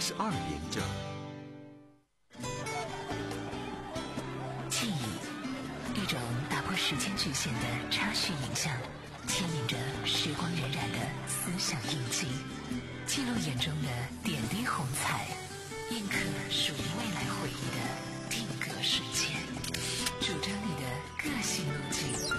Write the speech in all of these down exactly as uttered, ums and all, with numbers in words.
十二连着。 记忆，一种打破时间局限的插叙影像，牵引着时光荏苒的思想印记，记录眼中的点滴红彩，印刻属于未来回忆的定格瞬间，主张你的个性路径。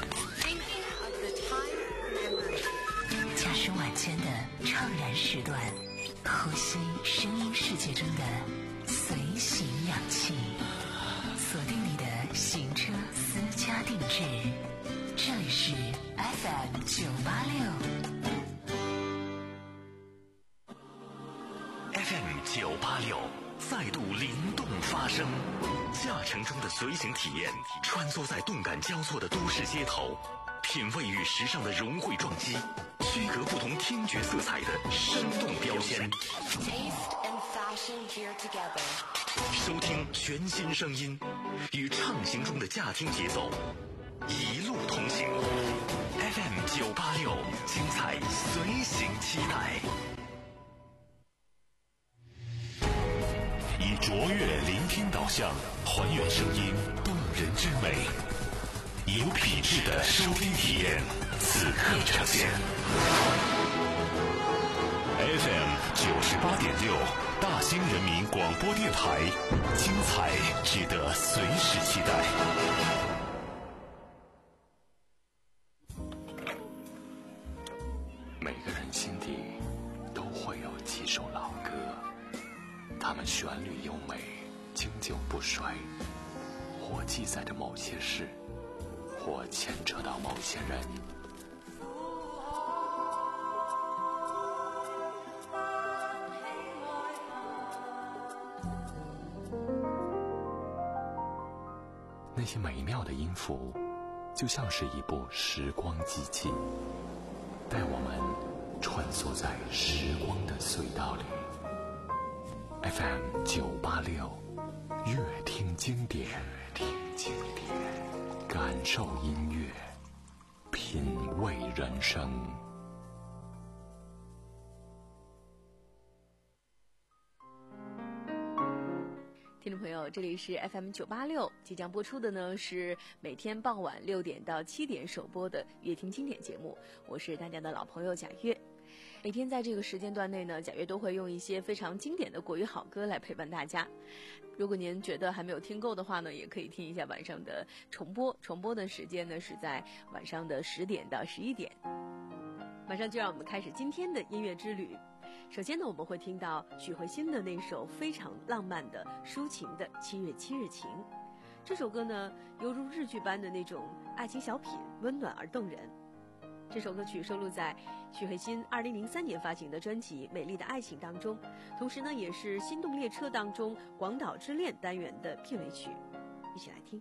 驾驶晚间的怅然时段，呼吸声音世界中的随行氧气，锁定你的行车私家定制。这里是 F M 九八六 F M 九八六再度灵动发声，驾乘中的随行体验，穿梭在动感交错的都市街头，品味与时尚的融汇撞击，区隔不同听觉色彩的生动标签。收听全新声音，与畅行中的驾听节奏，一路同行。F M 九八六，精彩随行期待。 以卓越聆听导向，还原声音动人之美，有品质的收听体验，此刻呈现。F M 九十八点六，大兴人民广播电台，精彩值得随时期待。 每个人心底都会有几首老歌，它们旋律优美，经久不衰，或记载着某些事，或牵扯到某些人。那些美妙的音符，就像是一部时光机器，带我们穿梭在时光的隧道里。F M 九八六，乐听经典，乐听经典，感受音乐，品味人生。 听众朋友，这里是 F M 九八六，即将播出的呢是每天傍晚六点到七点首播的乐听经典节目，我是大家的老朋友贾月。每天在这个时间段内呢，贾月都会用一些非常经典的国语好歌来陪伴大家。如果您觉得还没有听够的话呢，也可以听一下晚上的重播，重播的时间呢是在晚上的十点到十一点。马上就让我们开始今天的音乐之旅。首先呢，我们会听到许慧欣的那首非常浪漫的抒情的《七月七日晴》。这首歌呢，犹如日剧般的那种爱情小品，温暖而动人。这首歌曲收录在许慧欣二零零三年发行的专辑《美丽的爱情》当中，同时呢，也是《心动列车》当中《广岛之恋》单元的片尾曲。一起来听。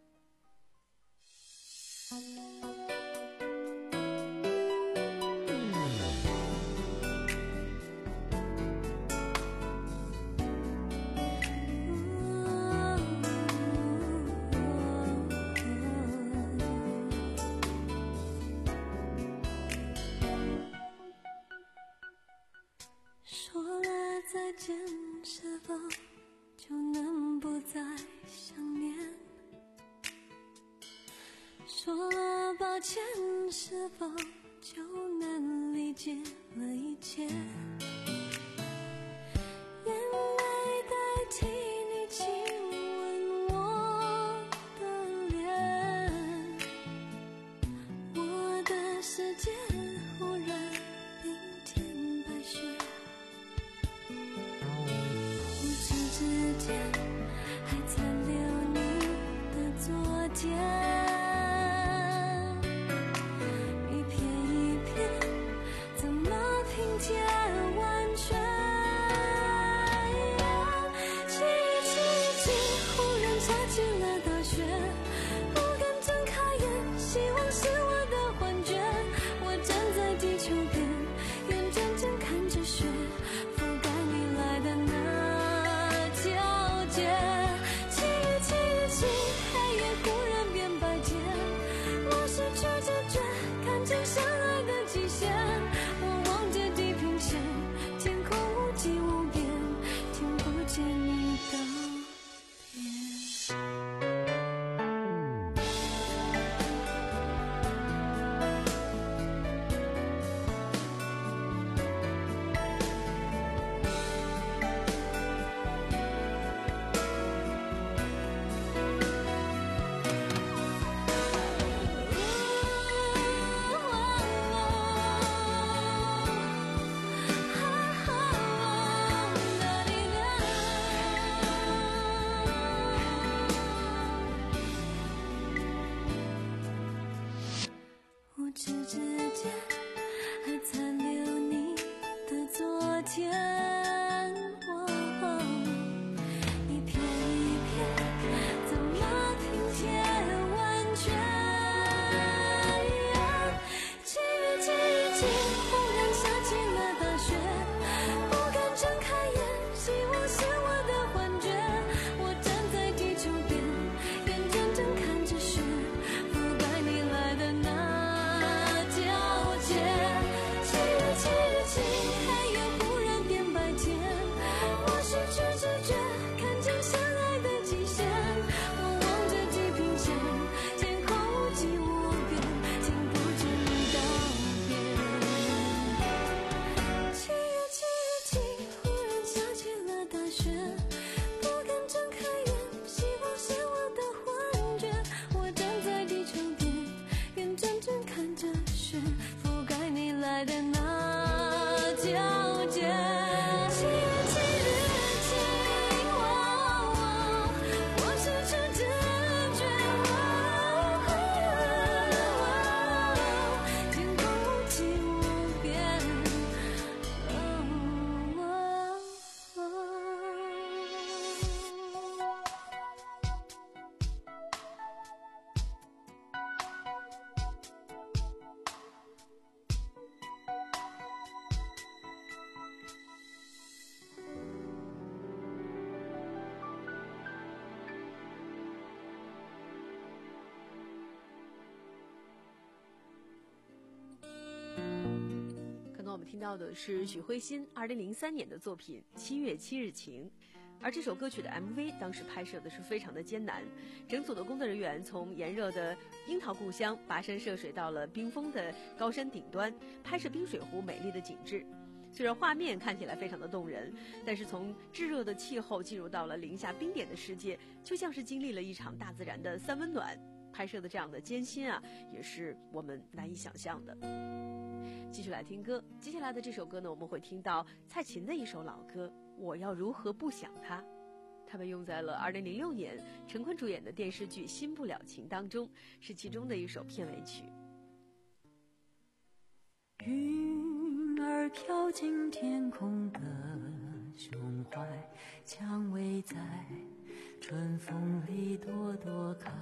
再见，是否就能不再想念？说了抱歉，是否就能理解了一切？眼泪代替你亲吻我的脸，我的世界忽然冰天白雪。之间还残留你的昨天，一片一片，怎么拼接完全？记忆记忆记，忽然下起了大雪，不敢睁开眼，希望是我的幻觉。我站在地球边，眼睁睁看着雪覆盖你来的那皎洁，七月七日晴，黑夜忽然变白起，忽然下起了大雪，不敢睁开眼，希望是我的幻觉。我站在地球边，眼睁睁看着雪覆盖你来的那皎洁。七月七日起，黑夜忽然变白天，我失去知觉，看见相爱的极限。我望着地平线，天空无际无边，听不见你道别。七月七日起，忽然下起了大雪，不敢睁开眼，希望是我的幻觉。我站在地球边，眼睁睁看着雪覆盖你来的那皎洁。七月七日起，我失去知觉，天空无际无边。 刚刚我们听到的是许慧欣二零零三年的作品《七月七日晴》，而这首歌曲的 M V 当时拍摄的是非常的艰难，整组的工作人员从炎热的樱桃故乡跋山涉水到了冰封的高山顶端，拍摄冰水湖美丽的景致。虽然画面看起来非常的动人，但是从炙热的气候进入到了零下冰点的世界，就像是经历了一场大自然的三温暖。拍摄的这样的艰辛啊，也是我们难以想象的。继续来听歌，接下来的这首歌呢，我们会听到蔡琴的一首老歌《我要如何不想他》，它被用在了二零零六年陈坤主演的电视剧《新不了情》当中，是其中的一首片尾曲。 云儿飘进天空的胸怀，蔷薇在春风里朵朵开。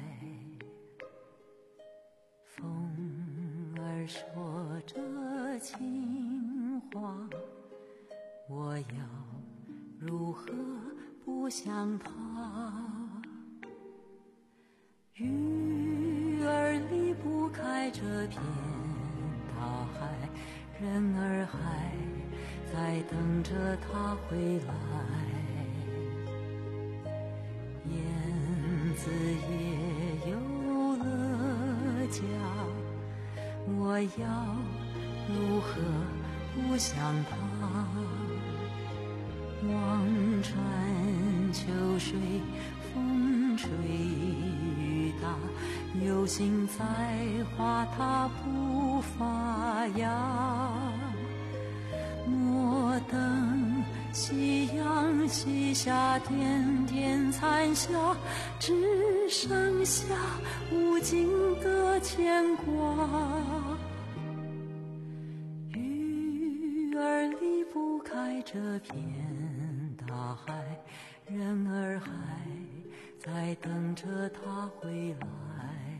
风儿说着情话，我要如何不想他？鱼儿离不开这片大海，人儿还在等着他回来。燕子也有了家，我要如何不想他？望穿秋水，风吹雨打，有心栽花它不发芽。莫等夕阳西下，点点残霞，只剩下无尽的牵挂。鱼儿离不开这片大海，人儿还在等着他回来。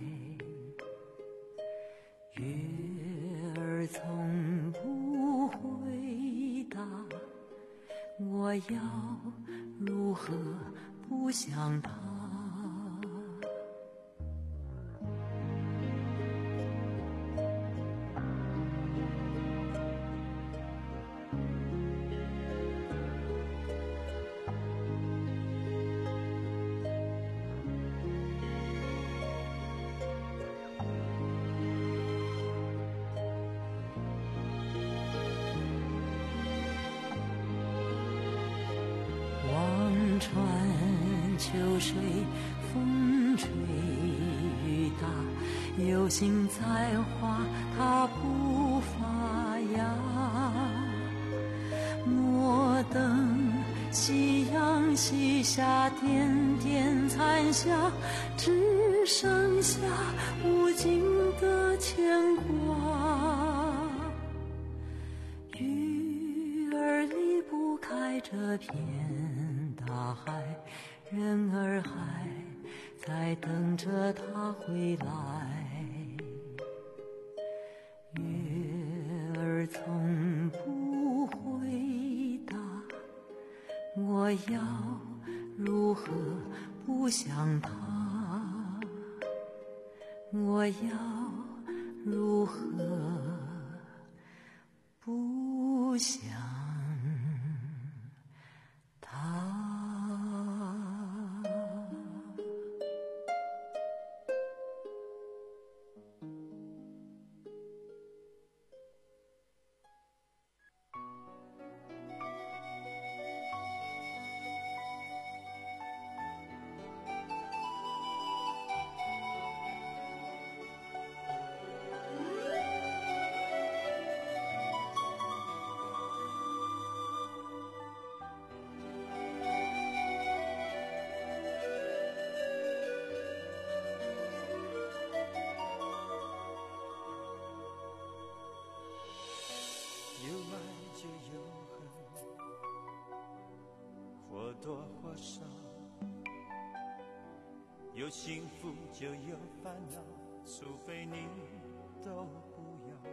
月儿从不回答，我要如何不想他？望穿秋水，风吹雨打，有心栽花它不发芽。莫等夕阳西下，点点残霞，只剩下无尽的牵挂。鱼儿离不开这片大海，人儿还在等着他回来。月我要如何不想他？我要如何不想他？ 有爱就有恨，或多或少；有幸福就有烦恼，除非你都不要。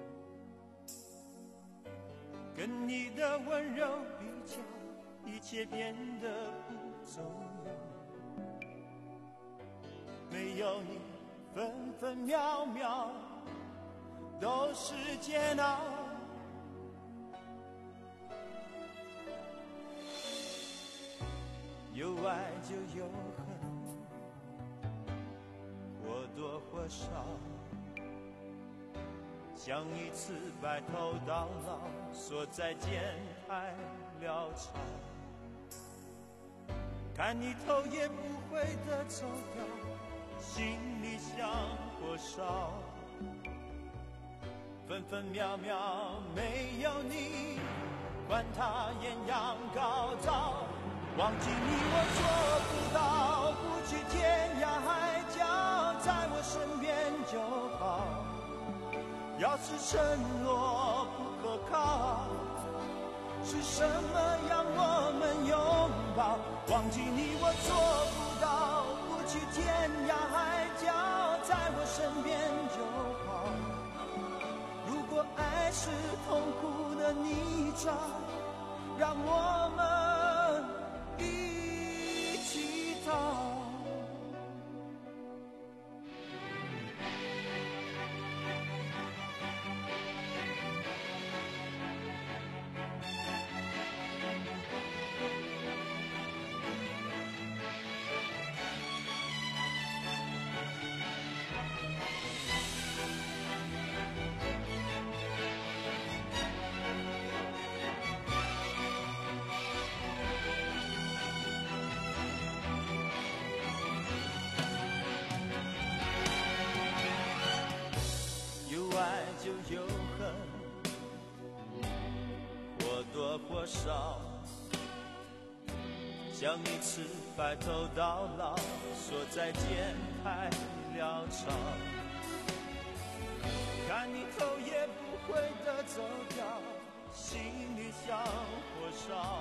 跟你的温柔比较，一切变得不重要。没有你，分分秒秒都是煎熬。有爱就有恨，或多或少，像一次白头到老，说再见太潦草。看你头也不回的走掉，心里像火烧。分分秒秒没有你，管它艳阳高照。忘记你我做不到，不去天涯海角，在我身边就好。要是承诺不可靠，是什么让我们拥抱？忘记你我做不到，不去天涯海角，在我身边就好。如果爱是痛苦的泥沼，让我们一起逃。就有恨，或多或少，像一次白头到老，说再见太潦草。看你头也不回的走掉，心里像火烧。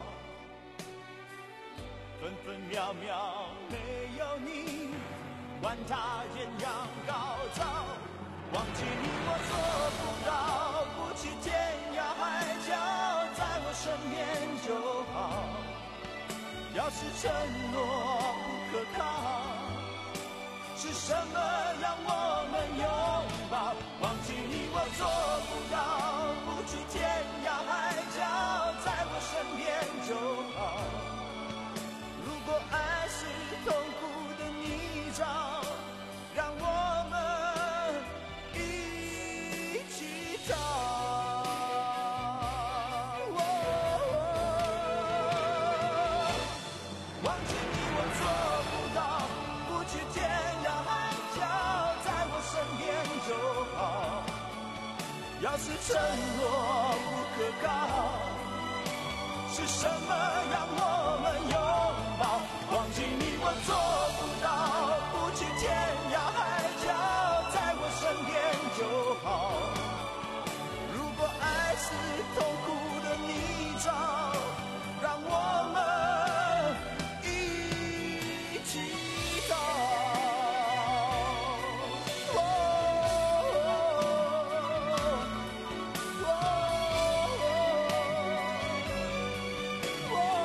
分分秒秒没有你，管它艳阳高照。忘记你我做不到，不去天涯海角，在我身边就好。要是承诺不可靠，是什么让我们拥抱？忘记你我做不到，不去天涯海角，在我身边就好。如果爱是痛苦的泥沼，让我们要是承诺不可靠，是什么让我们拥抱？忘记你我做不到，不去天涯海角，在我身边就好。如果爱是痛苦的泥沼，让我们一起逃。Oh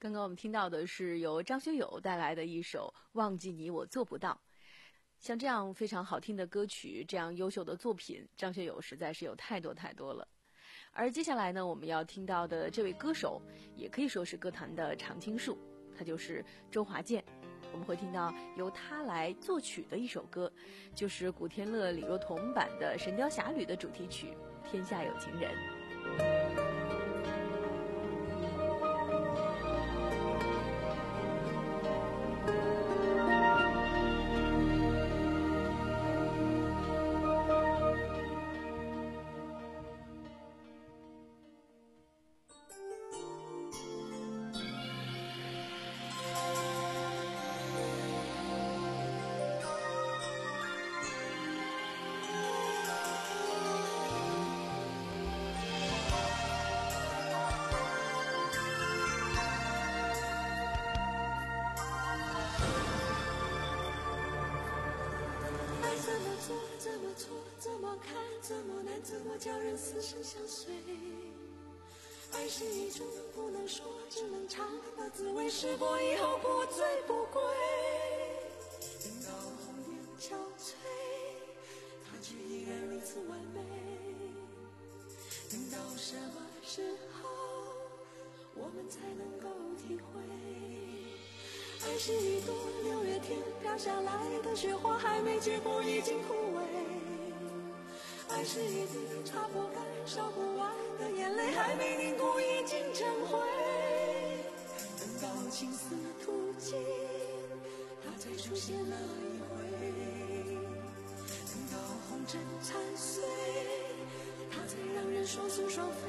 刚刚我们听到的是由张学友带来的一首《忘记你我做不到》。像这样非常好听的歌曲，这样优秀的作品，张学友实在是有太多太多了。而接下来呢，我们要听到的这位歌手，也可以说是歌坛的常青树，他就是周华健。我们会听到由他来作曲的一首歌，就是古天乐、李若彤版的《神雕侠侣》的主题曲《天下有情人》。 怎么叫人死生相随？爱是一种不能说只能尝的滋味，试过以后不醉不归。等到红颜憔悴，它却依然如此完美。等到什么时候我们才能够体会？爱是一朵六月天飘下来的雪花，还没结果已经枯萎。爱是一滴擦不干烧不完的眼泪，还没凝固已经成灰。等到青丝吐尽，它才出现那一回。等到红尘残碎，它才让人双宿双飞。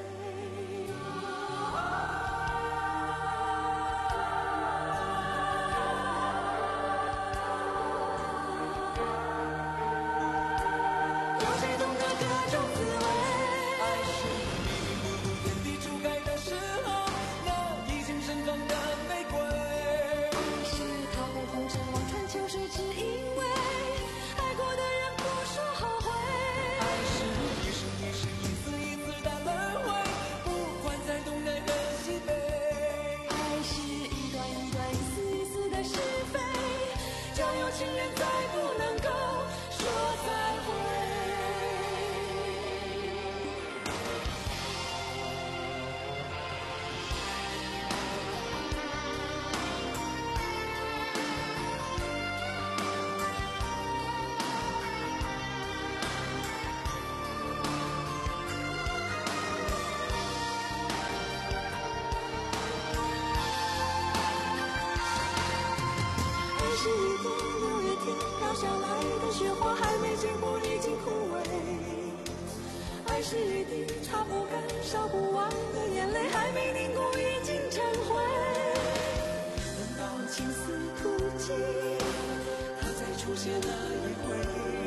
是一朵六月天飘下来的雪花，还没结果已经枯萎。爱是一滴擦不干烧不完的眼泪，还没凝固已经成灰。等到青丝吐尽，它才出现那一回。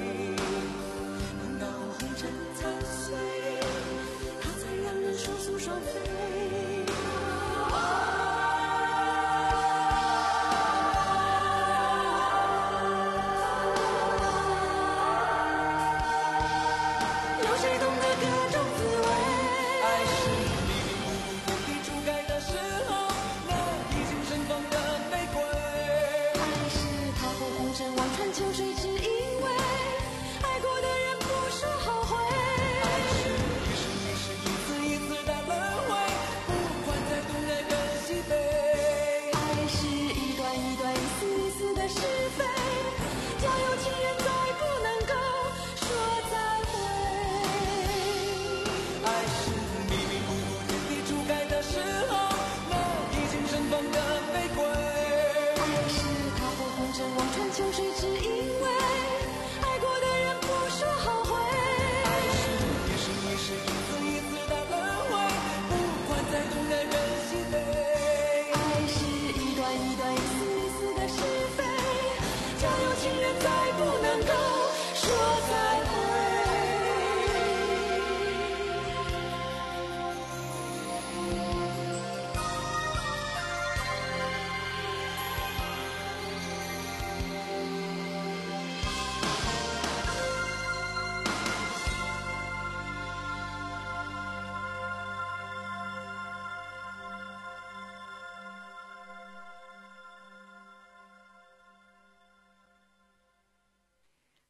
等到红尘残碎，它才让人双宿双飞。爱是一生一世一次一次的轮回，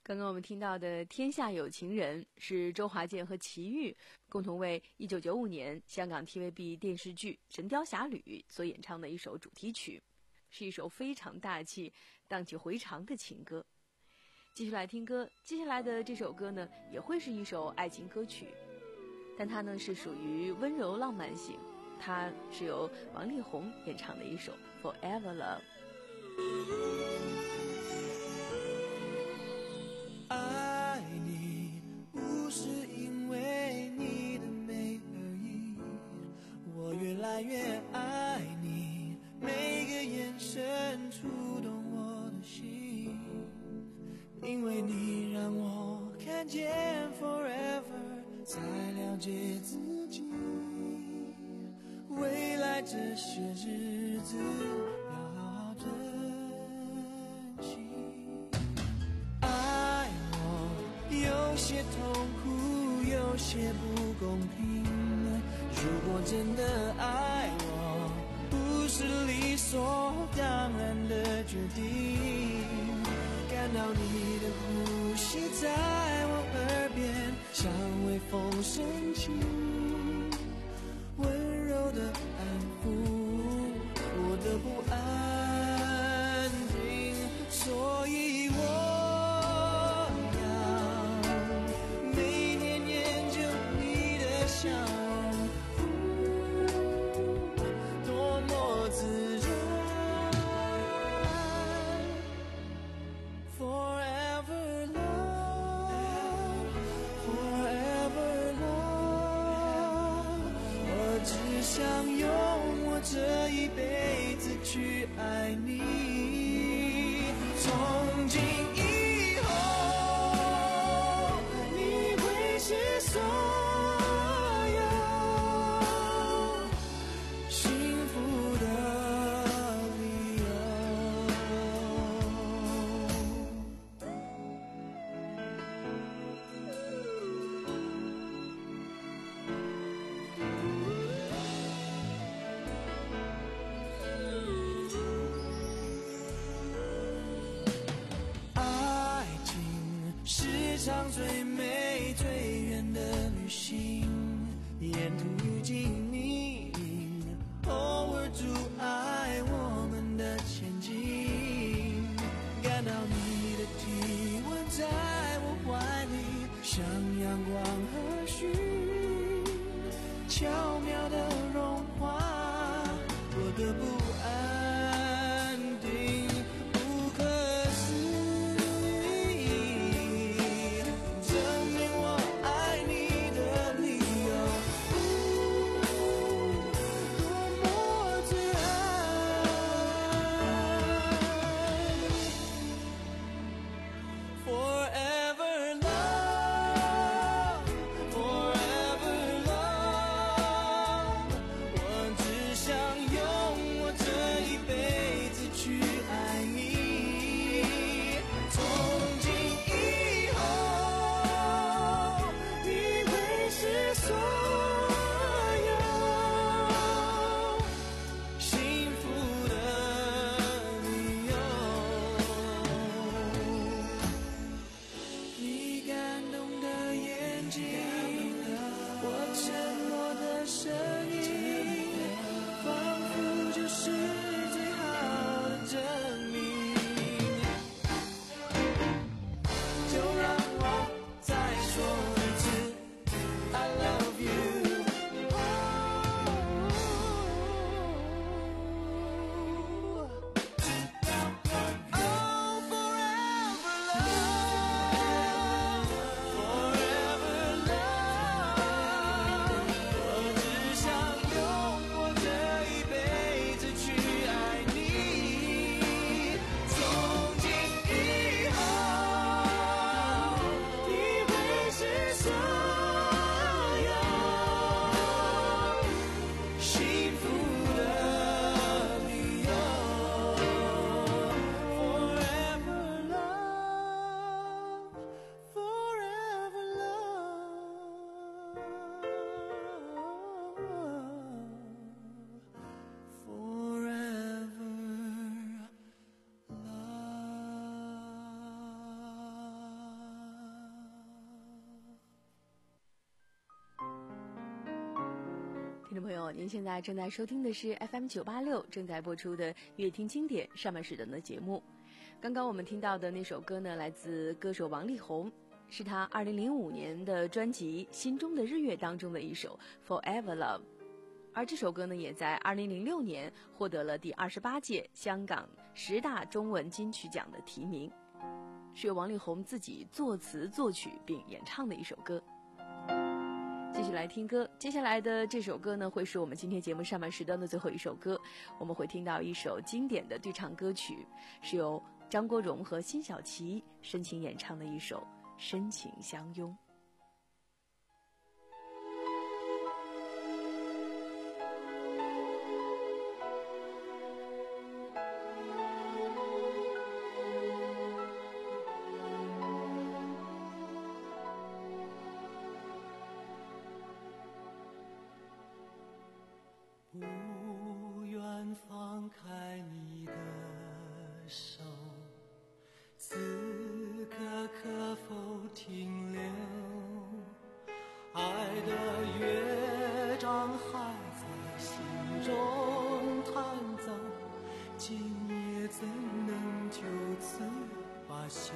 刚刚我们听到的《天下有情人》是周华健和齐豫共同为一九九五年香港 T V B 电视剧《神雕侠侣》所演唱的一首主题曲，是一首非常大气、荡气回肠的情歌。继续来听歌，接下来的这首歌呢，也会是一首爱情歌曲，但它呢是属于温柔浪漫型，它是由王力宏演唱的一首《Forever Love》。 爱你不是因为你的美而已，我越来越爱你，每个眼神触动我的心，因为你让我看见 forever， 才了解自己，未来这些日子要好好珍惜。爱我有些痛苦，有些不公平，如果真的爱我，不是理所当然的决定，感到你的呼吸在我耳边，像微风深情，温柔的安抚我的不安定，所以我要每天研究你的笑容，多么自然。Forever love, forever love， 我只想用我这一辈子去爱你，从今以后你会是所有幸福的理由。爱情是场最美最远的旅行，沿途遇见你，偶尔阻碍我们的前进，感到你的体温在我怀里，像阳光和煦，巧妙的融化我的不安定，不可思议，证明我爱你的理由，多么自然。Forever love, forever love， 我只想用我这听众朋友，您现在正在收听的是 F M 九八六正在播出的乐听经典上半时段的节目。刚刚我们听到的那首歌呢，来自歌手王力宏，是他二零零五年的专辑《心中的日月》当中的一首 Forever Love。而这首歌呢，也在二零零六年获得了第二十八届香港十大中文金曲奖的提名，是由王力宏自己作词作曲并演唱的一首歌。继续来听歌，接下来的这首歌呢，会是我们今天节目上半时段的最后一首歌。我们会听到一首经典的对唱歌曲，是由张国荣和辛晓琪深情演唱的一首《深情相拥》。 不愿放开你的手，此刻可否停留？爱的乐章还在心中弹奏，今夜怎能就此罢休？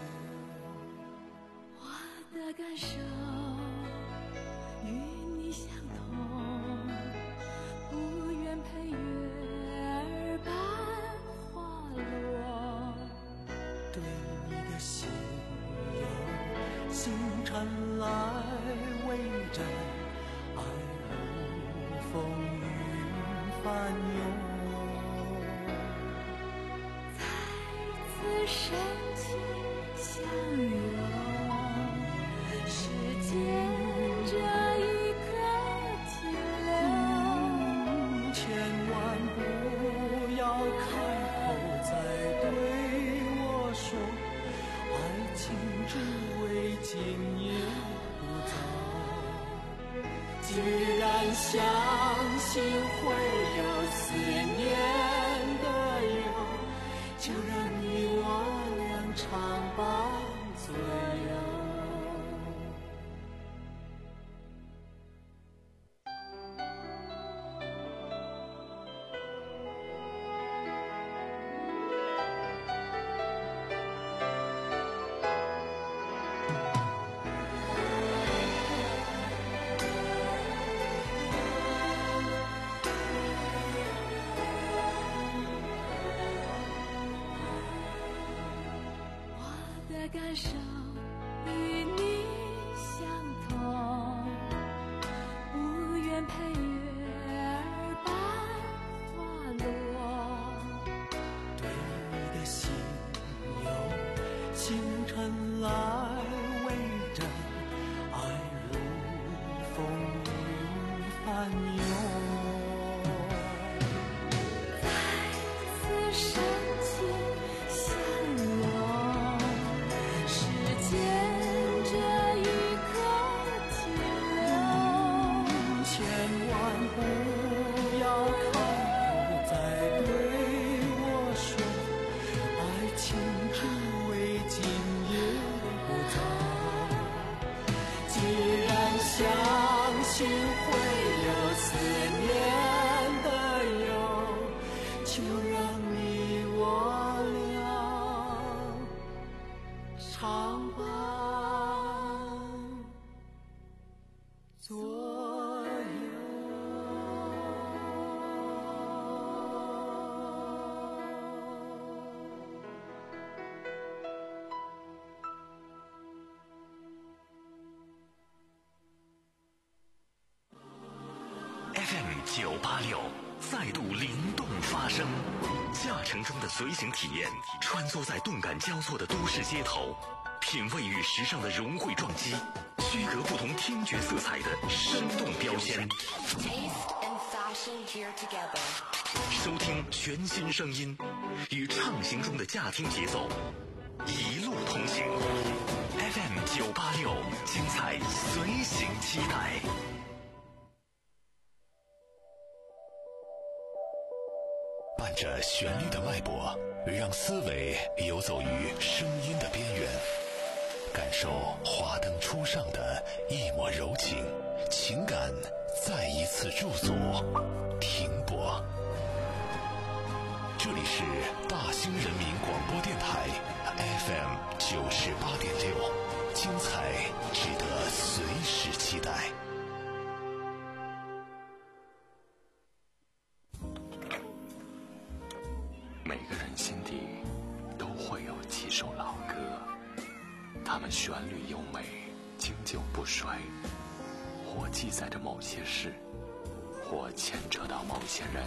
我的感受与你相同，不愿陪月儿般滑落， 对你的心有星辰来围着，爱如风云翻涌， 再次深情相拥，时间这一刻停留， 千万不要开口再对我说，爱情只为今夜不走。既然相信会有思念的忧，就让你我俩常伴左右。 感受与你相同，不愿陪月儿般滑落， 对你的心有星辰来围着，爱如风云翻涌， 再次深情相拥，时间这一刻停留， 千万不要开口再对我说，爱情只为今夜不走。既然相信会有思念的忧，就让你我俩常伴左右。 F M 九八六再度灵动发声，驾乘中的随行体验，穿梭在动感交错的都市街头，品味与时尚的融汇撞击，区隔不同听觉色彩的生动标签。收听全新声音，与畅行中的驾听节奏，一路同行。F M 九八六，精彩随行期待。 伴着旋律的脉搏，让思维游走于声音的边缘，感受华灯初上的一抹柔情，情感再一次次住所停泊。这里是大兴人民广播电台 F M 九十八点六，精彩值得随时期待。 每个人心底都会有几首老歌，它们旋律优美，经久不衰，或记载着某些事，或牵扯到某些人。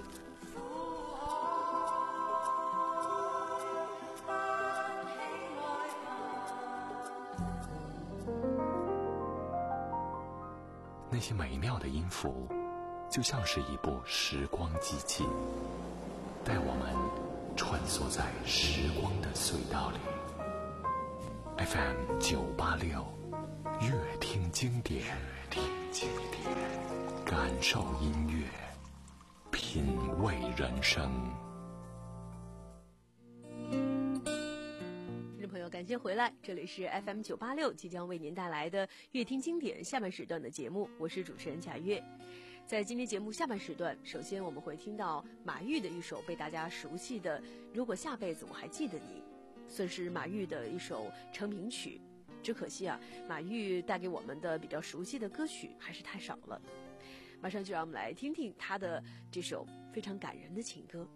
那些美妙的音符，就像是一部时光机器，带我们穿梭在时光的隧道里。F M 九八六，乐听经典，听经典，感受音乐，品味人生。 感谢回来，这里是 F M 九八六，即将为您带来的乐听经典下半时段的节目，我是主持人贾月。在今天节目下半时段，首先我们会听到马玉的一首被大家熟悉的《如果下辈子我还记得你》，算是马玉的一首成名曲。只可惜啊，马玉带给我们的比较熟悉的歌曲还是太少了。马上就让我们来听听他的这首非常感人的情歌。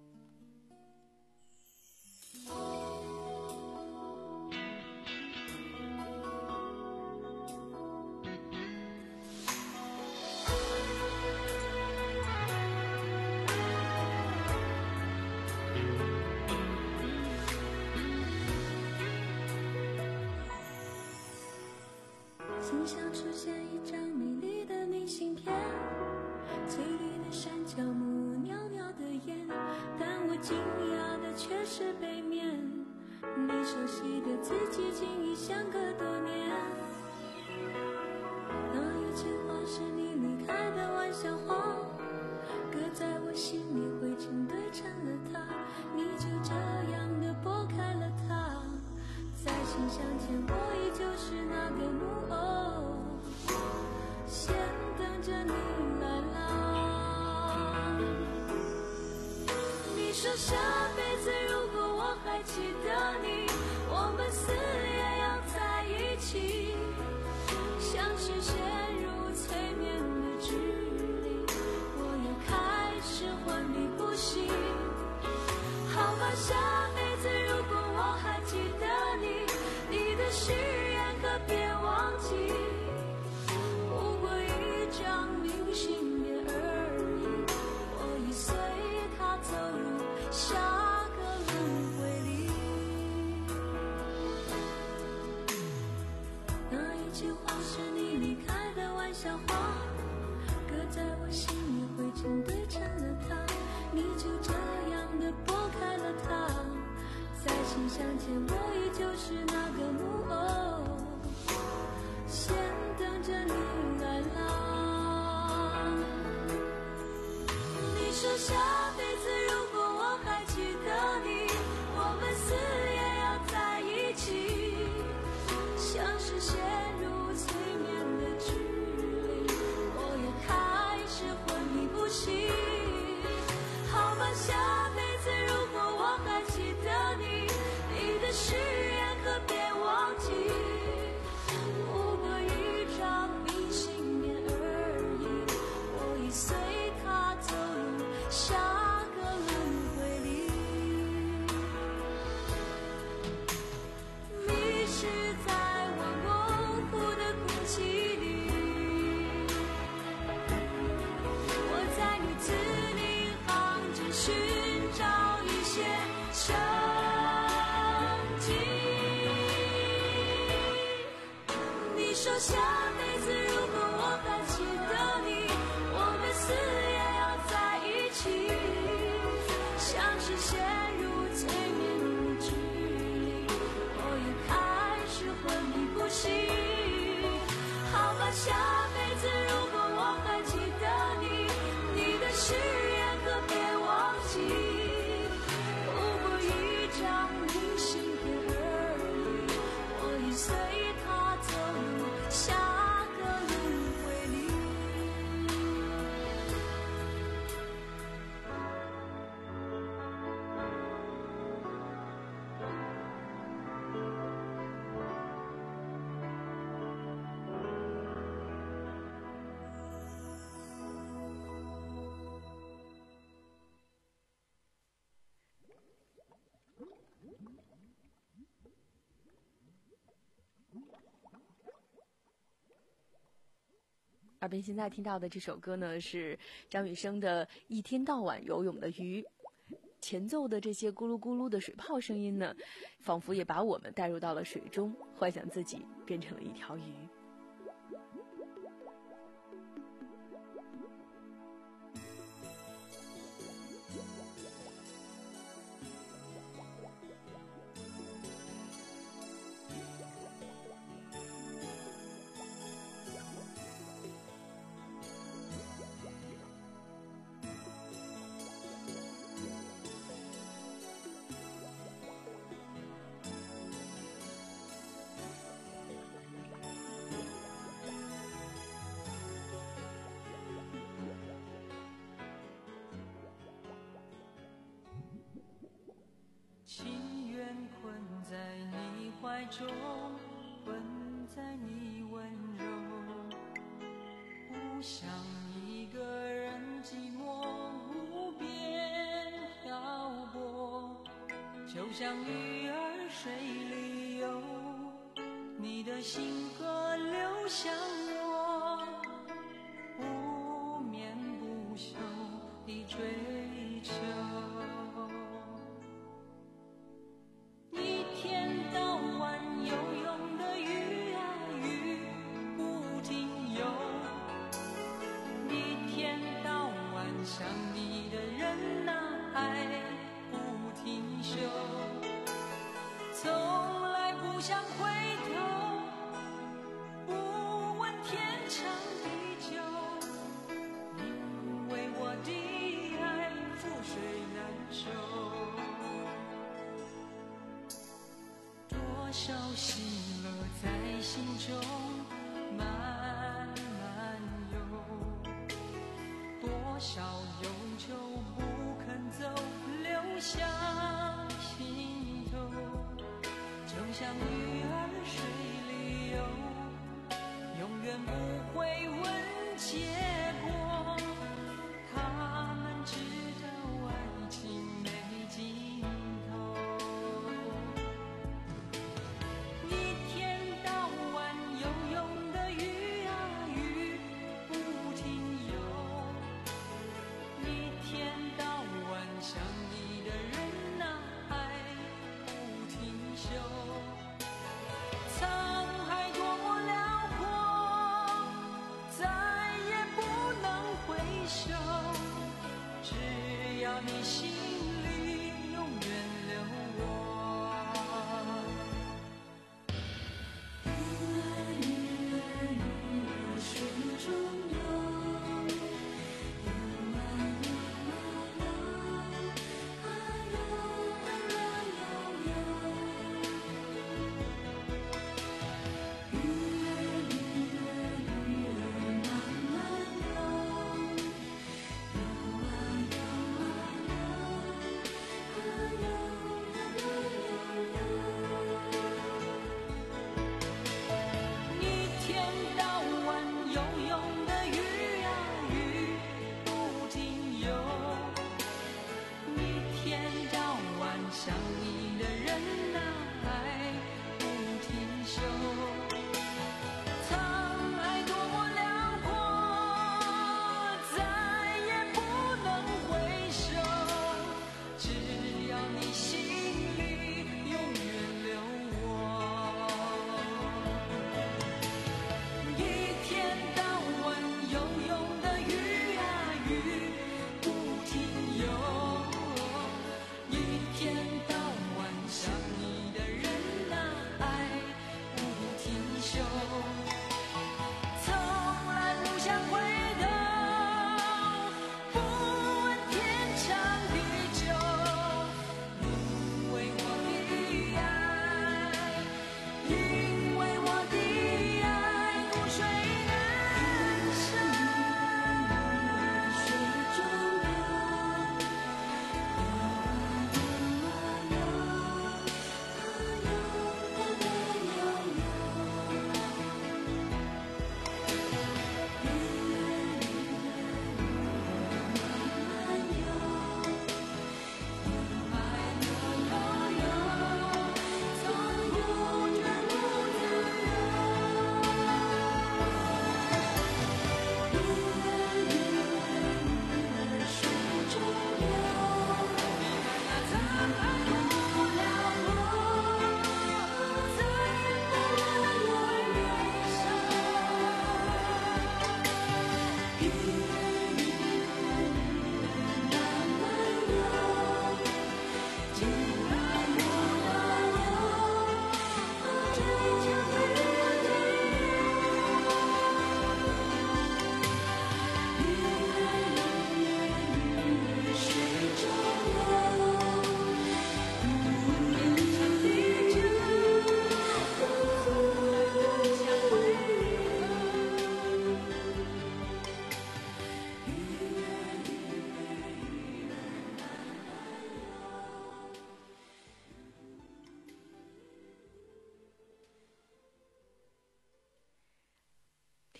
心上出现一张美丽的明信片，嘴里的山脚木袅袅的烟，但我惊讶的却是背面，你熟悉的字迹竟已相隔多年。那一句话是你离开的玩笑话，搁在我心里灰尘堆成了它，你就这样的拨开了它，在信箱前我依旧是那个木偶，先等着你来啦。你说下辈子如果我还记得你，我们死也要在一起，像是陷入催眠的距离，我又开始昏迷不醒。好吧，下辈子如果我还记得你，你的誓言可别忘记，不过一张明信片而已，我已随它走入下个轮回里。那一句话是你离开的玩笑话，搁在我心里灰尘堆成了它，你就这样的拨开了它，在信箱前我依旧是那个木偶，先等着你来啦。你说下辈子如果我还记得你，我们死也要在一起，像是陷入催眠的距离，我又开始昏迷不醒。好吧，下辈子如果我还记得你，你的誓言可别忘记，不过一张明信片而已，我已随它走入下个轮回里。迷失在我模糊的空气里，我在女子领航中寻找一些成绩。你说下辈子如果我还记得你，我们死也要在一起，像是陷入催眠的距离，我又开始昏迷不醒。好吧，下辈子如果我还记得你，你的誓言可别忘记，不过一张明信片而已，我已随它走入下耳边现在听到的这首歌呢，是张雨生的《一天到晚游泳的鱼》。前奏的这些咕噜咕噜的水泡声音呢，仿佛也把我们带入到了水中，幻想自己变成了一条鱼。 情愿困在你怀中，困在你温柔，不想一个人寂寞无边漂泊，就像鱼儿水里游，你的心河流向我，不眠不休地追求。想你的人啊，爱不停休，从来不想回头，不问天长地久，因为我的爱覆水难收。多少喜乐在心中慢慢游，多少忧愁不肯走，流向心头，就像鱼儿水里游，永远不会问结果，他们知道爱情没尽头。一天到晚游泳的鱼啊鱼，不停游，一天到晚想你的人啊，爱不停休。沧海多么辽阔，再也不能回首，只要你心里永远留我。鱼儿鱼儿鱼儿水中游，游啊游啊游，啊游啊游游游。鱼儿鱼儿鱼儿慢慢游，游啊游啊游，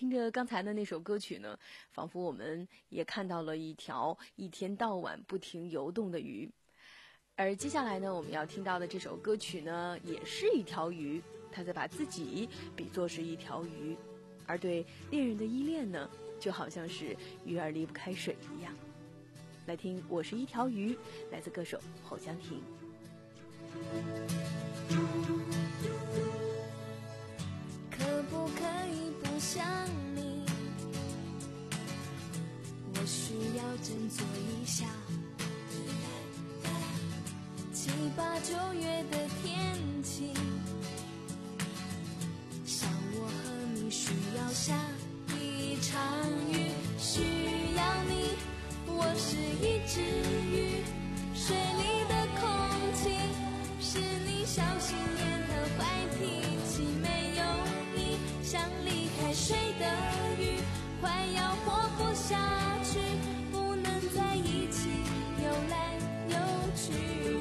听着刚才的那首歌曲呢，仿佛我们也看到了一条一天到晚不停游动的鱼。而接下来呢，我们要听到的这首歌曲呢，也是一条鱼，它在把自己比作是一条鱼，而对恋人的依恋呢，就好像是鱼儿离不开水一样。来听《我是一条鱼》，来自歌手侯湘婷。 可不可以不想你？我需要振作一下。七八九月的天气，像我和你需要下一场雨，需要你。我是一只鱼，水里的空气是你小心眼和坏脾气，没有你像离开水的鱼，快要活不下去，不能在一起游来游去。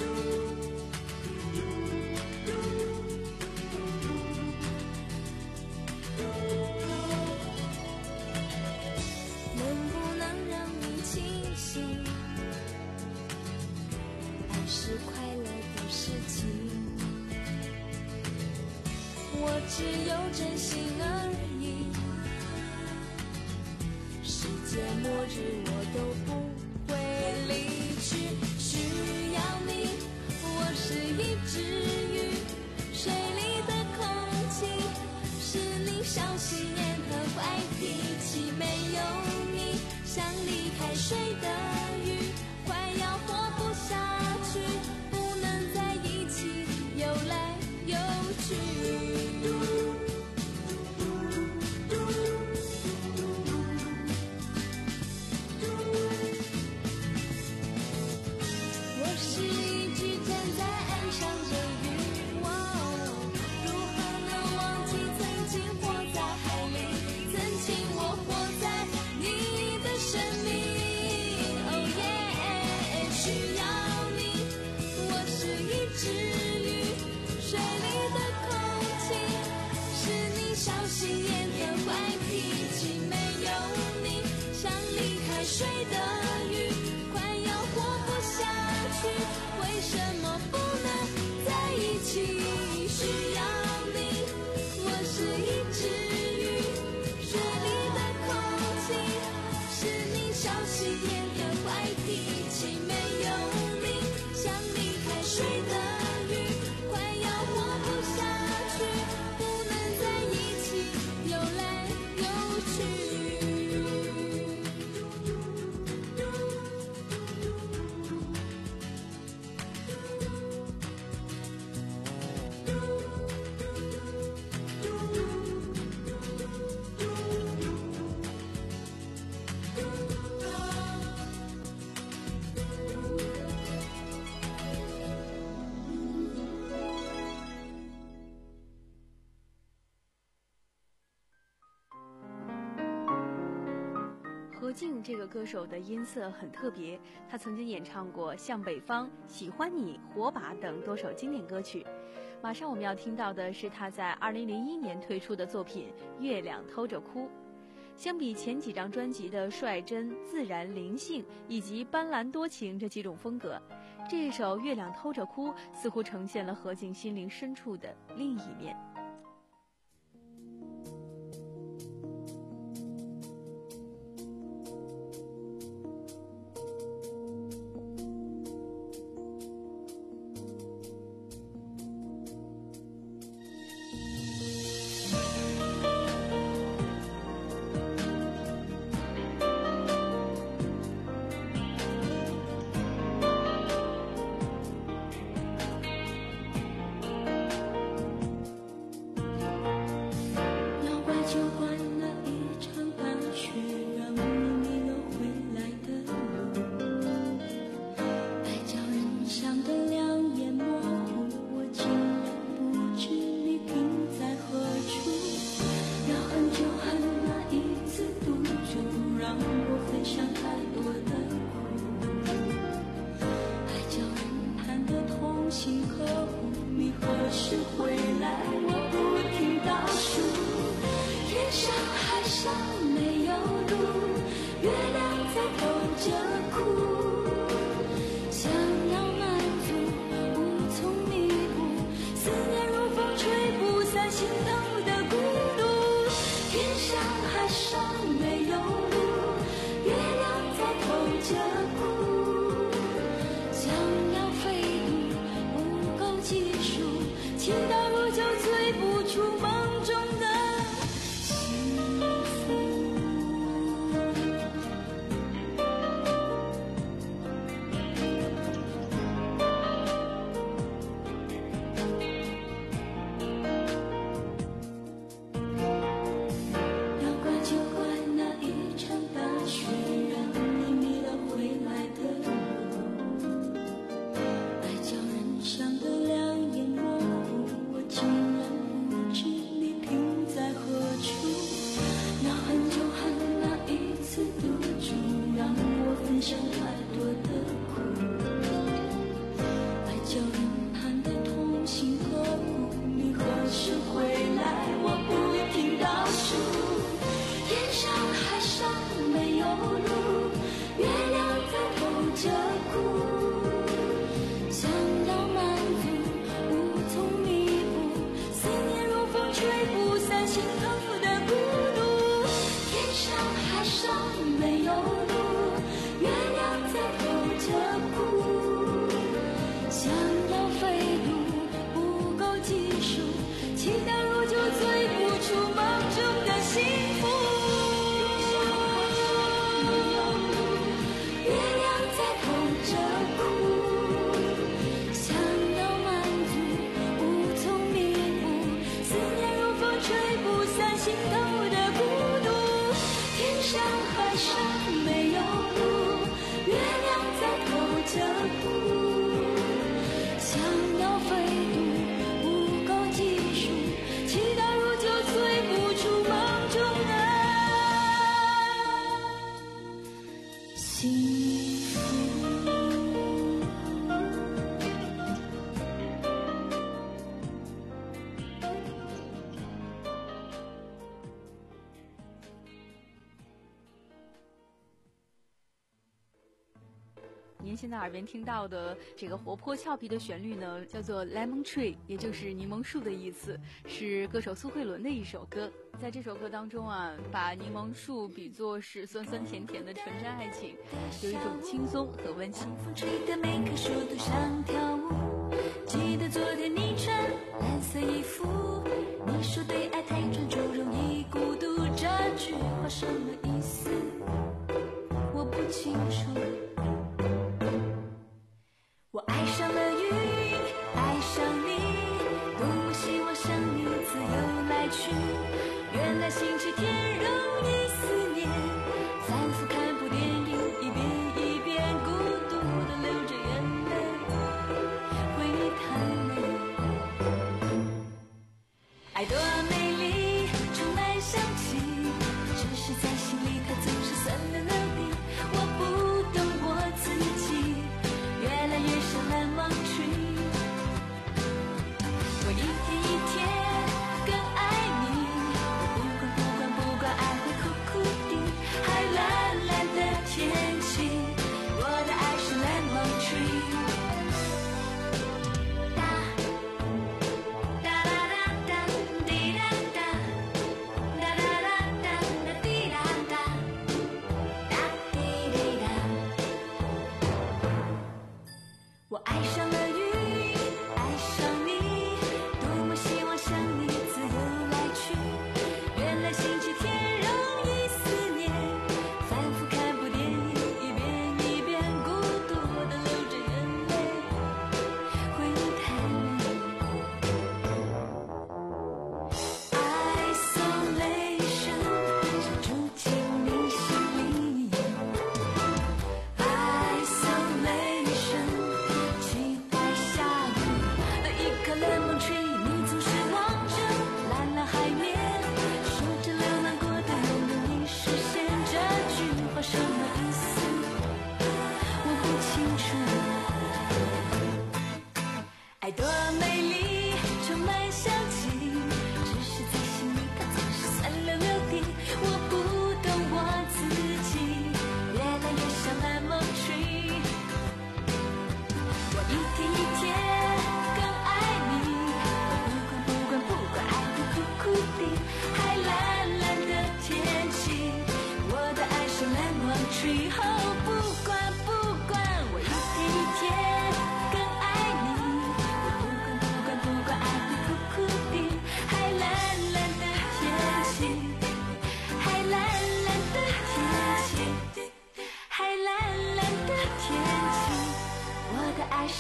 是快乐的事情，我只有真心而已。世界末日我都不会离去，需要你。我是一只鱼，水里的空气是你小心眼和坏脾气，没有你像离开水的鱼，快要活不下去，不能在一起游来游去。我是一只站在岸上的鱼，如何能忘记曾经活在海里，曾经我活在你的生命。Oh yeah， 需要你。我是一只鱼，水里的空气是你小心眼和坏脾气，没有你像离开水的鱼，快要活不下去，为什么不能在一起？需要你。我是一只鱼，水里的空气是你小心眼和坏脾气，没有你像离开水的鱼，快要活不下去，不能在一起游来游去。 何静这个歌手的音色很特别，他曾经演唱过《向北方》《喜欢你》《火把》等多首经典歌曲。马上我们要听到的是他在二零零一年推出的作品《月亮偷着哭》。相比前几张专辑的率真、自然、灵性以及斑斓多情这几种风格，这一首《月亮偷着哭》似乎呈现了何静心灵深处的另一面。 着哭，想要满足无从弥补，思念如风吹不散心头的孤独。天上海上没有路，月亮在偷着哭，想要飞渡不够技术，祈祷如就追不出梦中的幸福。要怪就怪那一场大雪，让你迷了回来的路，爱叫人伤得两眼模糊，我竟然不知你停在何处。那很久恨那一次赌注，让我分享太多的苦，爱叫人盼得痛心刻骨，你何时回来我不停倒数。天上海上没有路，月亮在偷着哭，想要满足无从弥补，思念如风吹不散心头的孤独。天上海上没有路，月亮在偷着哭，想要飞渡不够技术，祈祷如就追不出梦中的幸福。月亮在偷着哭，想要满足无从弥补，思念如风吹不散心头的孤独。天上海上没有路，月亮在偷着哭，想要飞渡不够技术，祈祷如就追不出梦中的幸福。 您现在耳边听到的这个活泼俏皮的旋律呢，叫做 Lemon Tree， 也就是柠檬树的意思，是歌手苏慧伦的一首歌。在这首歌当中啊，把柠檬树比作是酸酸甜甜的纯真爱情，有一种轻松和温馨。 风吹的每棵树都想跳舞，记得昨天你穿蓝色衣服，你说对爱太专注容易孤独，这句话什么意思我不清楚。我爱上了云，爱上你，多希望像你自由来去，原来星期天容易思念，反复看部电影，一遍一遍孤独地流着眼泪，回忆太累。爱多美丽，充满香气，只是在心里它总是酸的能力，我不懂我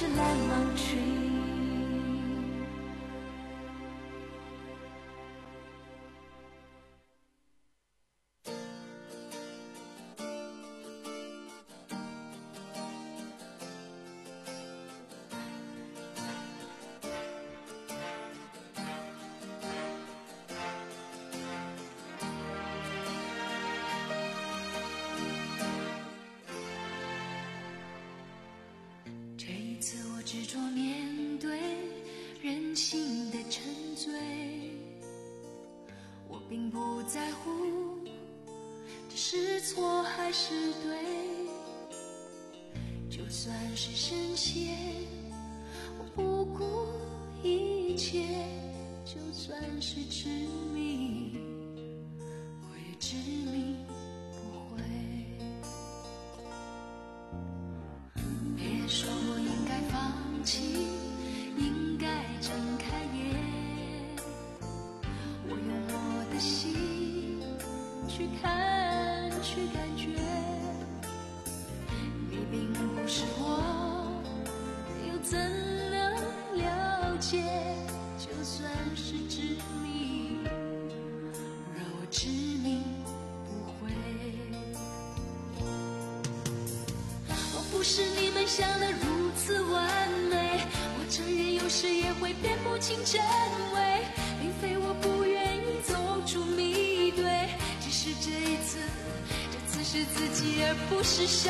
是 lemon tree。 执着面对人性的沉醉，我并不在乎这是错还是对，就算是深陷，我不顾一切，就算是执迷，我也执迷不悔。别人说我应该放弃，应该睁开眼，我用我的心去看去感觉，你并不是我，又怎能了解，就算是执迷，让我执迷不悔。我不是你们想的如此完美，我承认有时也会辨不清真伪，并非我不愿意走出迷堆，只是这一次，这次是自己而不是谁。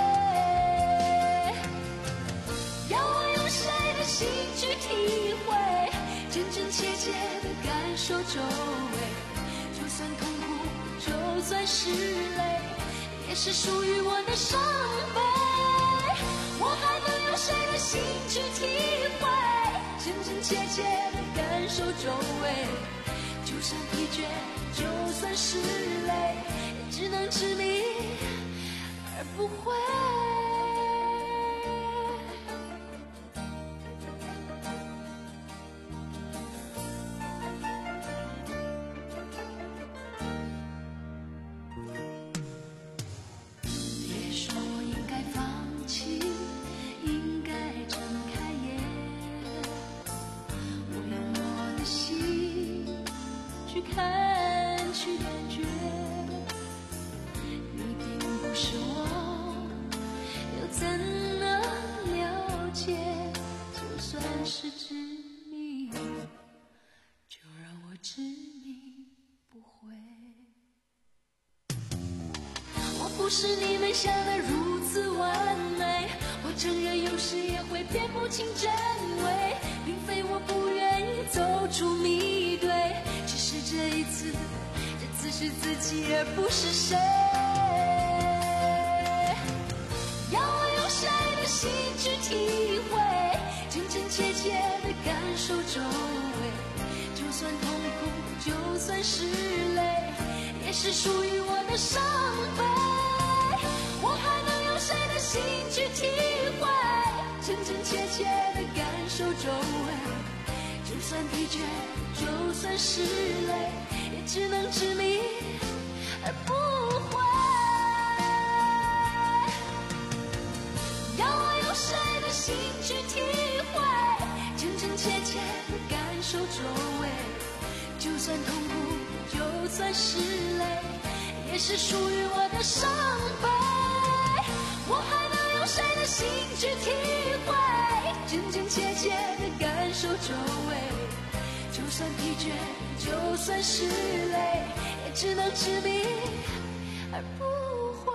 要我用谁的心去体会，真真切切的感受周围，就算痛苦，就算是泪，也是属于我的伤悲。我还能用谁的心去体会，真真切切的感受周围，就算疲倦，就算是累，也只能执迷而不悔。别说我应该放弃，应该睁开眼，我用我的心去看去感觉，你并不是我，又怎能了解，就算是执迷，就让我执迷不悔。我不是你们想的如此完美，我承认有时也会辨不清真伪，并非我不愿意走出迷堆，只是这一次，这次是自己而不是谁。要我用谁的心去体会，真真切切的感受周围，就算痛苦，就算是泪，也是属于我的伤悲。我还能用谁的心去体会，真真切切的感受周围，就算疲倦，就算是累，也只能执迷而不悔。要我用谁的心去体会，真真切切的感受周围，就算痛苦，就算是累，也是属于我的伤悲。我还能用谁的心去体会，真真切切的感受周围，就算疲倦，就算是累，也只能执迷而不悔。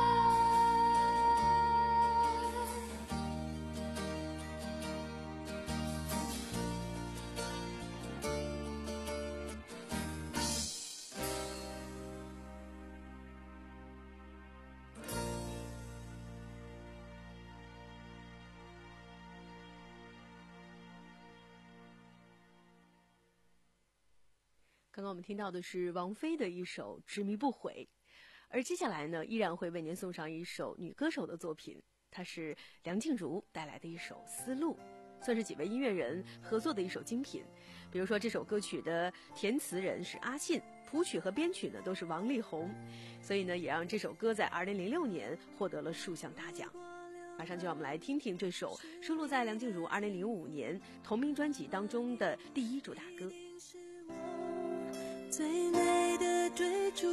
刚刚我们听到的是王菲的一首《执迷不悔》，而接下来呢，依然会为您送上一首女歌手的作品，它是梁静茹带来的一首《丝路》，算是几位音乐人合作的一首精品。比如说这首歌曲的填词人是阿信，谱曲和编曲呢都是王力宏，所以呢也让这首歌在二零零六年获得了数项大奖。 马上就让我们来听听这首收录在梁静茹二零零五年同名专辑当中的第一主打歌。 最美的追逐，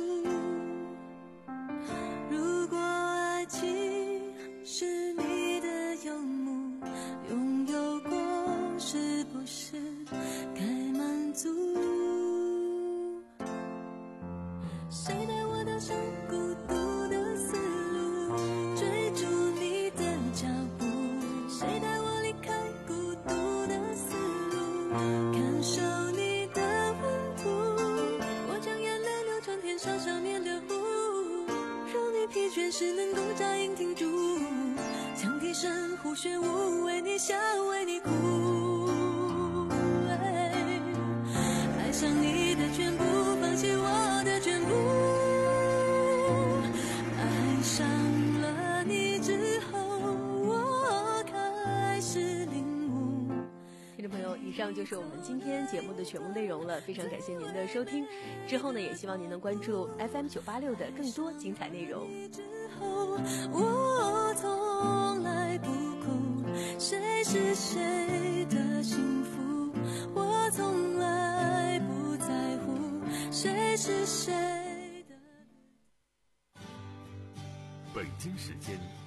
如果爱情是你的游牧，拥有过是不是该满足？谁带我踏上孤独的丝路，追逐你的脚步？谁带我离开孤独的丝路，感受你的温度？我将眼泪流成天上想念的湖，让你疲倦时能够扎营停住，将低声呼旋舞，为你笑为你哭。爱上你的全部，放弃我的全部。爱上了你之后，我开始领悟。 听众朋友，以上就是我们今天节目的全部内容了，非常感谢您的收听。之后呢，也希望您能关注 F M 九八六的更多精彩内容。 之后我从来不哭，谁是谁的幸福？我从来不在乎，谁是谁的。 北京时间